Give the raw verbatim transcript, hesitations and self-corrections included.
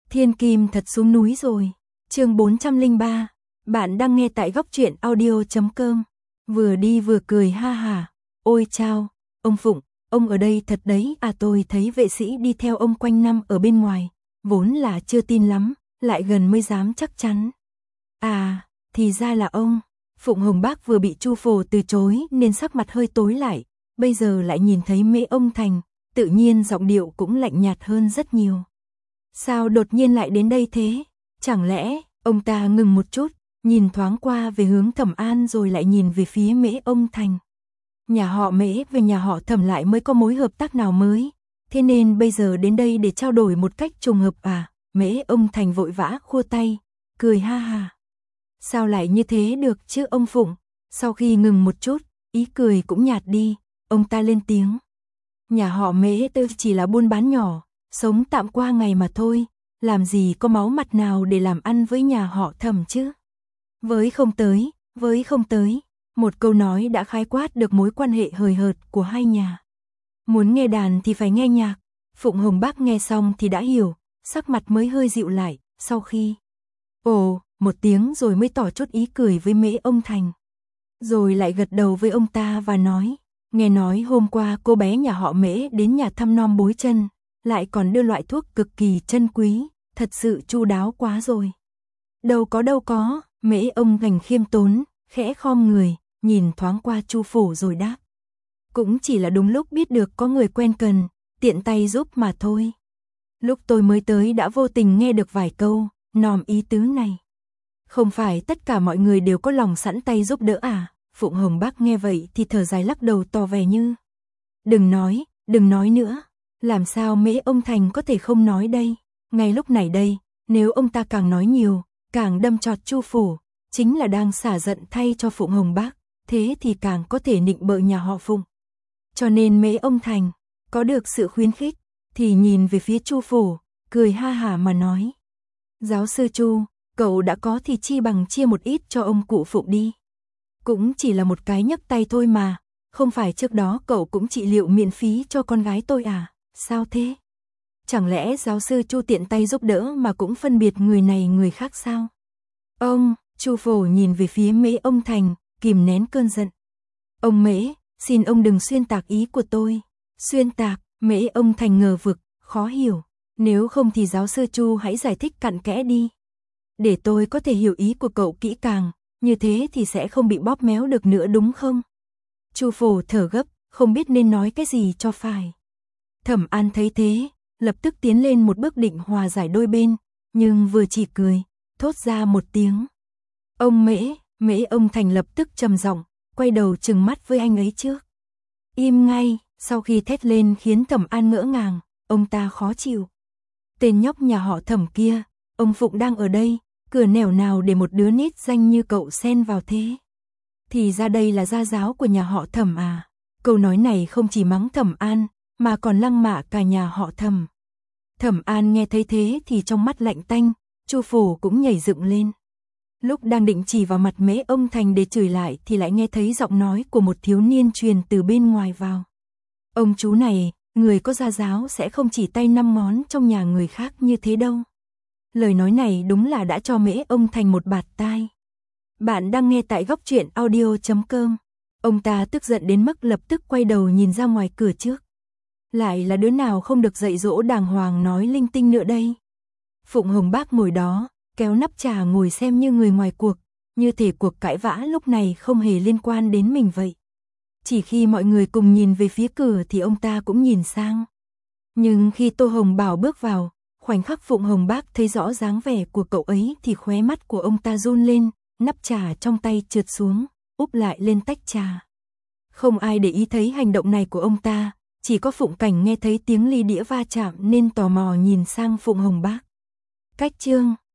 Thiên Kim thật xuống núi rồi. Chương bốn trăm lẻ ba. Bạn đang nghe tại góc truyện audio chấm com. Vừa đi vừa cười ha hả. Ôi chao, ông Phụng, ông ở đây thật đấy à? Tôi thấy vệ sĩ đi theo ông quanh năm ở bên ngoài, vốn là chưa tin lắm, lại gần mới dám chắc chắn. À, thì ra là ông. Phụng Hồng Bác vừa bị Chu Phổ từ chối nên sắc mặt hơi tối lại, bây giờ lại nhìn thấy Mễ Ông Thành, tự nhiên giọng điệu cũng lạnh nhạt hơn rất nhiều. Sao đột nhiên lại đến đây thế? Chẳng lẽ, ông ta ngừng một chút, nhìn thoáng qua về hướng Thẩm An rồi lại nhìn về phía Mễ Ông Thành. Nhà họ Mễ và nhà họ Thẩm lại mới có mối hợp tác nào mới, thế nên bây giờ đến đây để trao đổi một cách trùng hợp à? Mễ Ông Thành vội vã khua tay, cười ha ha. Sao lại như thế được chứ ông Phụng? Sau khi ngừng một chút, ý cười cũng nhạt đi, ông ta lên tiếng. Nhà họ Mễ tư chỉ là buôn bán nhỏ, sống tạm qua ngày mà thôi, làm gì có máu mặt nào để làm ăn với nhà họ Thẩm chứ? Với không tới, với không tới, một câu nói đã khái quát được mối quan hệ hời hợt của hai nhà. Muốn nghe đàn thì phải nghe nhạc, Phụng Hồng Bác nghe xong thì đã hiểu, sắc mặt mới hơi dịu lại, sau khi ồ, một tiếng rồi mới tỏ chút ý cười với Mễ Ông Thành. Rồi lại gật đầu với ông ta và nói, nghe nói hôm qua cô bé nhà họ Mễ đến nhà thăm nom bối chân, lại còn đưa loại thuốc cực kỳ chân quý, thật sự chu đáo quá rồi. Đâu có đâu có, Mễ Ông Thành khiêm tốn, khẽ khom người, nhìn thoáng qua Chu Phổ rồi đáp. Cũng chỉ là đúng lúc biết được có người quen cần, tiện tay giúp mà thôi. Lúc tôi mới tới đã vô tình nghe được vài câu, nòm ý tứ này. Không phải tất cả mọi người đều có lòng sẵn tay giúp đỡ à? Phụng Hồng Bác nghe vậy thì thở dài lắc đầu tỏ vẻ như. Đừng nói, đừng nói nữa. Làm sao Mễ Ông Thành có thể không nói đây? Ngay lúc này đây, nếu ông ta càng nói nhiều, càng đâm chọt Chu Phổ, chính là đang xả giận thay cho Phụng Hồng Bác, thế thì càng có thể nịnh bợ nhà họ Phụng. Cho nên Mễ Ông Thành có được sự khuyến khích, thì nhìn về phía Chu Phổ, cười ha hả mà nói. Giáo sư Chu, cậu đã có thì chi bằng chia một ít cho ông cụ Phụng đi. Cũng chỉ là một cái nhấc tay thôi mà, không phải trước đó cậu cũng trị liệu miễn phí cho con gái tôi à, sao thế? Chẳng lẽ giáo sư Chu tiện tay giúp đỡ mà cũng phân biệt người này người khác sao? Ông, Chu Phổ nhìn về phía Mễ Ông Thành, kìm nén cơn giận. Ông Mễ, xin ông đừng xuyên tạc ý của tôi. Xuyên tạc, Mễ Ông Thành ngờ vực, khó hiểu. Nếu không thì giáo sư Chu hãy giải thích cặn kẽ đi. Để tôi có thể hiểu ý của cậu kỹ càng, như thế thì sẽ không bị bóp méo được nữa đúng không? Chu Phổ thở gấp, không biết nên nói cái gì cho phải. Thẩm An thấy thế, lập tức tiến lên một bước định hòa giải đôi bên, nhưng vừa chỉ cười, thốt ra một tiếng. Ông Mễ, Mễ Ông Thành lập tức trầm giọng, quay đầu trừng mắt với anh ấy trước. Im ngay, sau khi thét lên khiến Thẩm An ngỡ ngàng, ông ta khó chịu. Tên nhóc nhà họ Thẩm kia, ông Phụng đang ở đây, cửa nẻo nào để một đứa nít danh như cậu xen vào thế? Thì ra đây là gia giáo của nhà họ Thẩm à? Câu nói này không chỉ mắng Thẩm An, mà còn lăng mạ cả nhà họ Thẩm. Thẩm An nghe thấy thế thì trong mắt lạnh tanh, Chu Phổ cũng nhảy dựng lên. Lúc đang định chỉ vào mặt Mễ Ông Thành để chửi lại thì lại nghe thấy giọng nói của một thiếu niên truyền từ bên ngoài vào. Ông chú này, người có gia giáo sẽ không chỉ tay năm ngón trong nhà người khác như thế đâu. Lời nói này đúng là đã cho Mễ Ông Thành một bạt tai. Bạn đang nghe tại góc truyện audio chấm com. Ông ta tức giận đến mức lập tức quay đầu nhìn ra ngoài cửa trước. Lại là đứa nào không được dạy dỗ đàng hoàng nói linh tinh nữa đây? Phụng Hồng Bác ngồi đó, kéo nắp trà ngồi xem như người ngoài cuộc, như thể cuộc cãi vã lúc này không hề liên quan đến mình vậy. Chỉ khi mọi người cùng nhìn về phía cửa thì ông ta cũng nhìn sang. Nhưng khi Tô Hồng Bảo bước vào, khoảnh khắc Phụng Hồng Bác thấy rõ dáng vẻ của cậu ấy thì khóe mắt của ông ta run lên, nắp trà trong tay trượt xuống, úp lại lên tách trà. Không ai để ý thấy hành động này của ông ta, chỉ có Phụng Cảnh nghe thấy tiếng ly đĩa va chạm nên tò mò nhìn sang Phụng Hồng Bác. Cách chương